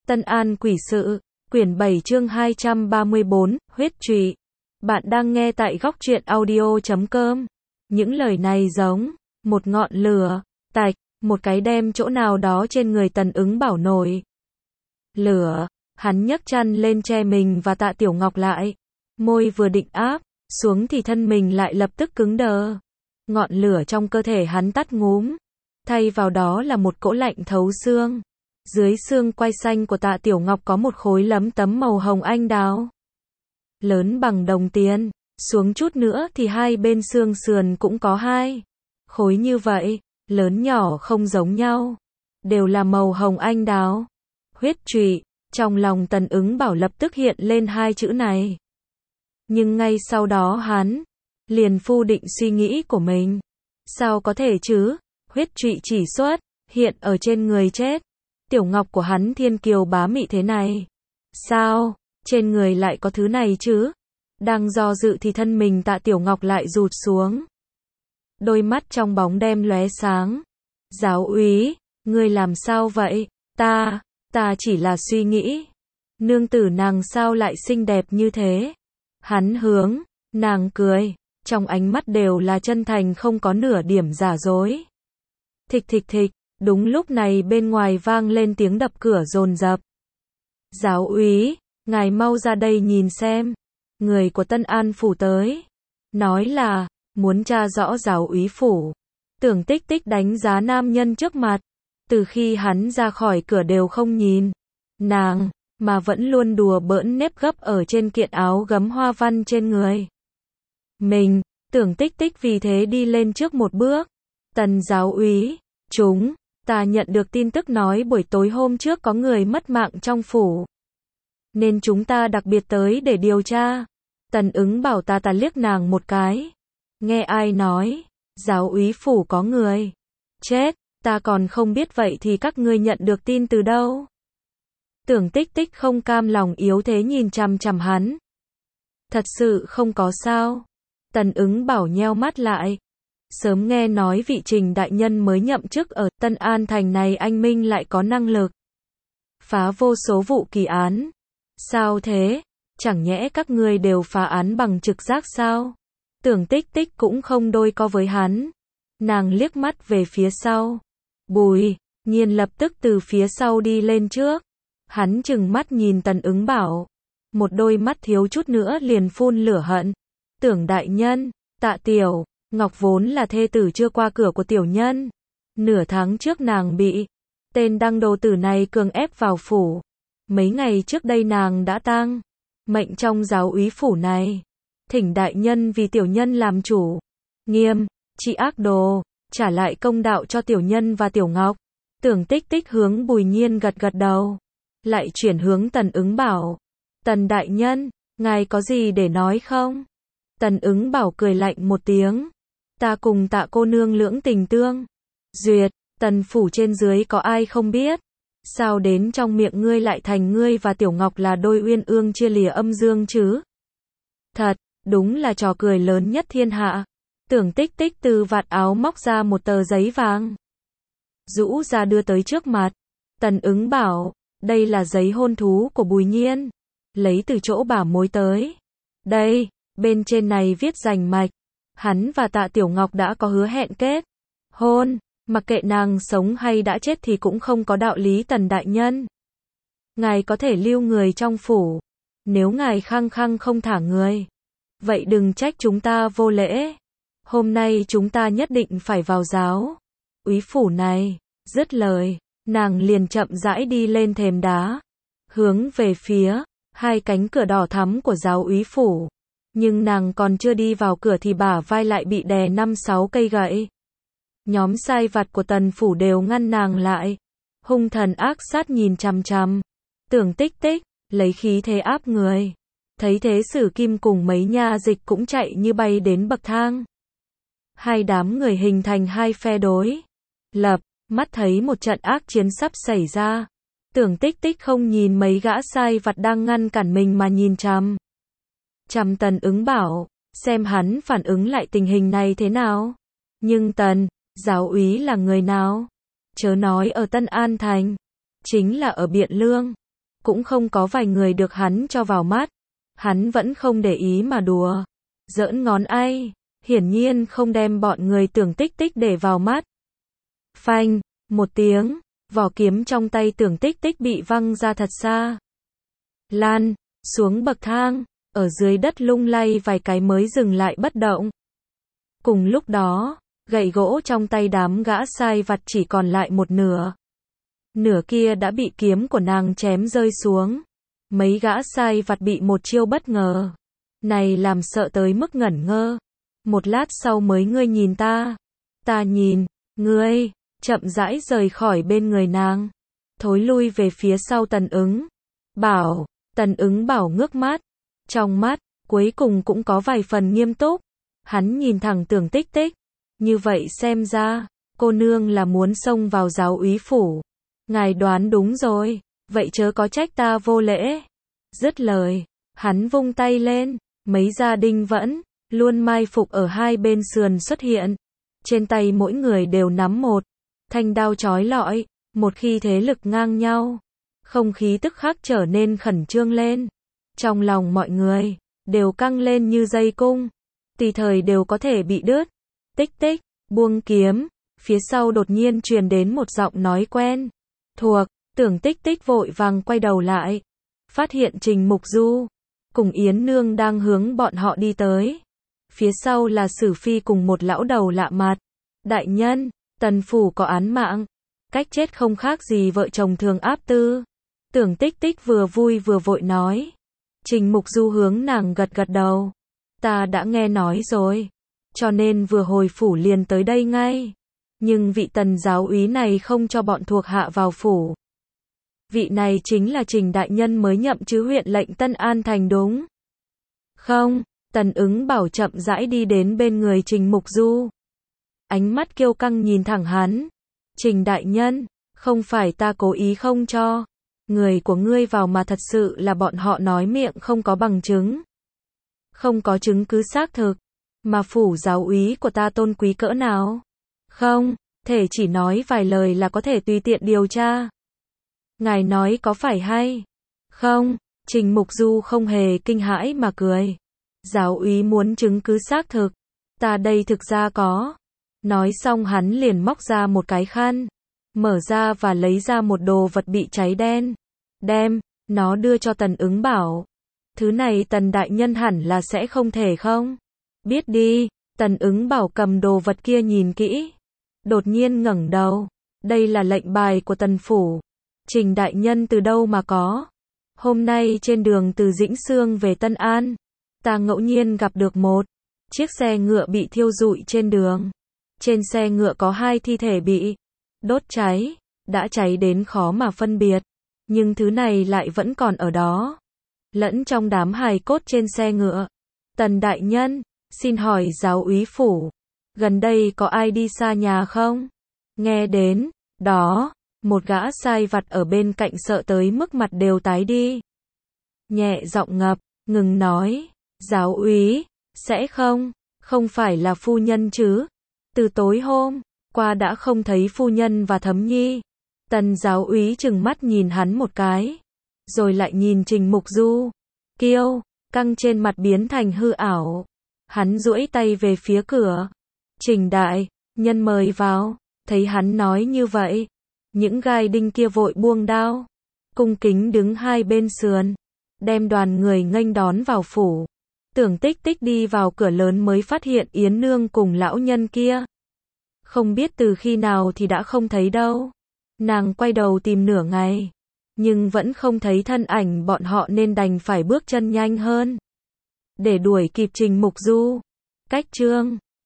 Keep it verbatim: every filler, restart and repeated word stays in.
Tân An Quỷ Sự, quyển bảy chương hai trăm ba mươi bốn, huyết trụy. Bạn đang nghe tại góc truyện audio chấm com. Những lời này giống một ngọn lửa, tạch, một cái đem chỗ nào đó trên người Tần Ứng Bảo nổi lửa. Hắn nhấc chăn lên che mình và Tạ Tiểu Ngọc lại. Môi vừa định áp xuống thì thân mình lại lập tức cứng đờ. Ngọn lửa trong cơ thể hắn tắt ngúm. Thay vào đó là một cỗ lạnh thấu xương. Dưới xương quai xanh của Tạ Tiểu Ngọc có một khối lấm tấm màu hồng anh đào. Lớn bằng đồng tiền. Xuống chút nữa thì hai bên xương sườn cũng có hai khối như vậy. Lớn nhỏ không giống nhau. Đều là màu hồng anh đào. Huyết trụy. Trong lòng Tần Ứng Bảo lập tức hiện lên hai chữ này. Nhưng ngay sau đó hắn liền phu định suy nghĩ của mình. Sao có thể chứ? Huyết trụy chỉ xuất hiện ở trên người chết. Tiểu Ngọc của hắn thiên kiều bá mị thế này. Sao trên người lại có thứ này chứ? Đang do dự thì thân mình Tạ Tiểu Ngọc lại rụt xuống. Đôi mắt trong bóng đêm lóe sáng. Giáo úy, ngươi làm sao vậy? Ta, ta chỉ là suy nghĩ. Nương tử nàng sao lại xinh đẹp như thế? Hắn hướng nàng cười, trong ánh mắt đều là chân thành không có nửa điểm giả dối. Thịch thịch thịch, đúng lúc này bên ngoài vang lên tiếng đập cửa dồn dập. Giáo úy, ngài mau ra đây nhìn xem. Người của Tân An phủ tới. Nói là muốn tra rõ giáo úy phủ. Tưởng Tích Tích đánh giá nam nhân trước mặt. Từ khi hắn ra khỏi cửa đều không nhìn nàng, mà vẫn luôn đùa bỡn nếp gấp ở trên kiện áo gấm hoa văn trên người mình. Tưởng Tích Tích vì thế đi lên trước một bước. Tần giáo úy, chúng ta nhận được tin tức nói buổi tối hôm trước có người mất mạng trong phủ, nên chúng ta đặc biệt tới để điều tra. Tần Ứng Bảo ta ta liếc nàng một cái. Nghe ai nói giáo úy phủ có người chết? Ta còn không biết, vậy thì các ngươi nhận được tin từ đâu? Tưởng Tích Tích không cam lòng yếu thế nhìn chằm chằm hắn. Thật sự không có sao? Tần Ứng Bảo nheo mắt lại. Sớm nghe nói vị Trình đại nhân mới nhậm chức ở Tân An thành này anh minh lại có năng lực phá vô số vụ kỳ án. Sao thế? Chẳng nhẽ các ngươi đều phá án bằng trực giác sao? Tưởng Tích Tích cũng không đôi co với hắn. Nàng liếc mắt về phía sau. Bùi Nhiên lập tức từ phía sau đi lên trước. Hắn chừng mắt nhìn Tần Ứng Bảo. Một đôi mắt thiếu chút nữa liền phun lửa hận. Tưởng đại nhân, Tạ Tiểu Ngọc vốn là thê tử chưa qua cửa của tiểu nhân. Nửa tháng trước nàng bị tên đăng đồ tử này cường ép vào phủ. Mấy ngày trước đây nàng đã tang mệnh trong giáo úy phủ này. Thỉnh đại nhân vì tiểu nhân làm chủ, nghiêm trị ác đồ, trả lại công đạo cho tiểu nhân và Tiểu Ngọc. Tưởng Tích Tích hướng Bùi Nhiên gật gật đầu, lại chuyển hướng Tần Ứng Bảo. Tần đại nhân, ngài có gì để nói không? Tần Ứng Bảo cười lạnh một tiếng. Ta cùng Tạ cô nương lưỡng tình tương duyệt, Tần phủ trên dưới có ai không biết? Sao đến trong miệng ngươi lại thành ngươi và Tiểu Ngọc là đôi uyên ương chia lìa âm dương chứ? Thật, đúng là trò cười lớn nhất thiên hạ. Tưởng Tích Tích từ vạt áo móc ra một tờ giấy vàng, rũ ra đưa tới trước mặt. Tần Ứng Bảo, đây là giấy hôn thú của Bùi Nhiên, lấy từ chỗ bà mối tới. Đây, bên trên này viết rành mạch, hắn và Tạ Tiểu Ngọc đã có hứa hẹn kết hôn, mặc kệ nàng sống hay đã chết thì cũng không có đạo lý. Tần đại nhân, ngài có thể lưu người trong phủ. Nếu ngài khăng khăng không thả người, vậy đừng trách chúng ta vô lễ. Hôm nay chúng ta nhất định phải vào giáo úy phủ này. Dứt lời, nàng liền chậm rãi đi lên thềm đá, hướng về phía hai cánh cửa đỏ thắm của giáo úy phủ. Nhưng nàng còn chưa đi vào cửa thì bả vai lại bị đè năm sáu cây gậy. Nhóm sai vặt của Tần phủ đều ngăn nàng lại, hung thần ác sát nhìn chằm chằm. Tưởng Tích Tích lấy khí thế áp người. Thấy thế Sử Kim cùng mấy nha dịch cũng chạy như bay đến bậc thang. Hai đám người hình thành hai phe đối lập, mắt thấy một trận ác chiến sắp xảy ra. Tưởng Tích Tích không nhìn mấy gã sai vặt đang ngăn cản mình mà nhìn chằm chằm Tần Ứng Bảo, xem hắn phản ứng lại tình hình này thế nào. Nhưng Tần giáo úy là người nào? Chớ nói ở Tân An thành, chính là ở Biện Lương, cũng không có vài người được hắn cho vào mắt. Hắn vẫn không để ý mà đùa, giỡn ngón ai, hiển nhiên không đem bọn người Tưởng Tích Tích để vào mắt. Phanh, một tiếng, vỏ kiếm trong tay Tưởng Tích Tích bị văng ra thật xa. Lan, xuống bậc thang, ở dưới đất lung lay vài cái mới dừng lại bất động. Cùng lúc đó, gậy gỗ trong tay đám gã sai vặt chỉ còn lại một nửa. Nửa kia đã bị kiếm của nàng chém rơi xuống. Mấy gã sai vặt bị một chiêu bất ngờ này làm sợ tới mức ngẩn ngơ. Một lát sau mới ngươi nhìn ta, ta nhìn, ngươi, chậm rãi rời khỏi bên người nàng. Thối lui về phía sau Tần Ứng Bảo, Tần Ứng Bảo ngước mắt. Trong mắt, cuối cùng cũng có vài phần nghiêm túc. Hắn nhìn thẳng Tưởng Tích Tích. Như vậy xem ra, cô nương là muốn xông vào giáo úy phủ. Ngài đoán đúng rồi, vậy chớ có trách ta vô lễ. Dứt lời, hắn vung tay lên, mấy gia đinh vẫn luôn mai phục ở hai bên sườn xuất hiện. Trên tay mỗi người đều nắm một thanh đao chói lọi, một khi thế lực ngang nhau, không khí tức khắc trở nên khẩn trương lên. Trong lòng mọi người đều căng lên như dây cung, tùy thời đều có thể bị đứt. Tích Tích, buông kiếm, phía sau đột nhiên truyền đến một giọng nói quen thuộc. Tưởng Tích Tích vội vàng quay đầu lại, phát hiện Trình Mục Du cùng Yến Nương đang hướng bọn họ đi tới. Phía sau là Sử Phi cùng một lão đầu lạ mặt. Đại nhân, Tần phủ có án mạng, cách chết không khác gì vợ chồng Thường Áp Tư. Tưởng Tích Tích vừa vui vừa vội nói. Trình Mục Du hướng nàng gật gật đầu. Ta đã nghe nói rồi, cho nên vừa hồi phủ liền tới đây ngay. Nhưng vị Tần giáo úy này không cho bọn thuộc hạ vào phủ. Vị này chính là Trình đại nhân mới nhậm chứ huyện lệnh Tân An thành đúng không? Tần Ứng Bảo chậm rãi đi đến bên người Trình Mục Du. Ánh mắt kiêu căng nhìn thẳng hắn. Trình đại nhân, không phải ta cố ý không cho người của ngươi vào mà thật sự là bọn họ nói miệng không có bằng chứng. Không có chứng cứ xác thực. Mà phủ giáo úy của ta tôn quý cỡ nào? Không, thể chỉ nói vài lời là có thể tùy tiện điều tra. Ngài nói có phải hay không? Trình Mục Du không hề kinh hãi mà cười. Giáo úy muốn chứng cứ xác thực, ta đây thực ra có. Nói xong hắn liền móc ra một cái khăn, mở ra và lấy ra một đồ vật bị cháy đen. Đem nó đưa cho Tần Ứng Bảo. Thứ này Tần đại nhân hẳn là sẽ không thể không biết đi. Tần Ứng Bảo cầm đồ vật kia nhìn kỹ, đột nhiên ngẩng đầu. Đây là lệnh bài của Tần phủ. Trình đại nhân từ đâu mà có? Hôm nay trên đường từ Dĩnh Xương về Tân An, ta ngẫu nhiên gặp được một chiếc xe ngựa bị thiêu rụi trên đường. Trên xe ngựa có hai thi thể bị đốt cháy, đã cháy đến khó mà phân biệt, nhưng thứ này lại vẫn còn ở đó, lẫn trong đám hài cốt trên xe ngựa. Tần đại nhân, xin hỏi giáo úy phủ, gần đây có ai đi xa nhà không? Nghe đến đó, một gã sai vặt ở bên cạnh sợ tới mức mặt đều tái đi. Nhẹ giọng ngập ngừng nói, giáo úy, sẽ không, không phải là phu nhân chứ? Từ tối hôm qua đã không thấy phu nhân và Thấm Nhi. Tần giáo úy trừng mắt nhìn hắn một cái, rồi lại nhìn Trình Mục Du. Kiêu căng trên mặt biến thành hư ảo. Hắn duỗi tay về phía cửa. Trình đại nhân mời vào. Thấy hắn nói như vậy, những gai đinh kia vội buông đao, cung kính đứng hai bên sườn, đem đoàn người nghênh đón vào phủ. Tưởng Tích Tích đi vào cửa lớn mới phát hiện Yến Nương cùng lão nhân kia. Không biết từ khi nào thì đã không thấy đâu. Nàng quay đầu tìm nửa ngày, nhưng vẫn không thấy thân ảnh bọn họ nên đành phải bước chân nhanh hơn để đuổi kịp Trình Mục Du. Cách chương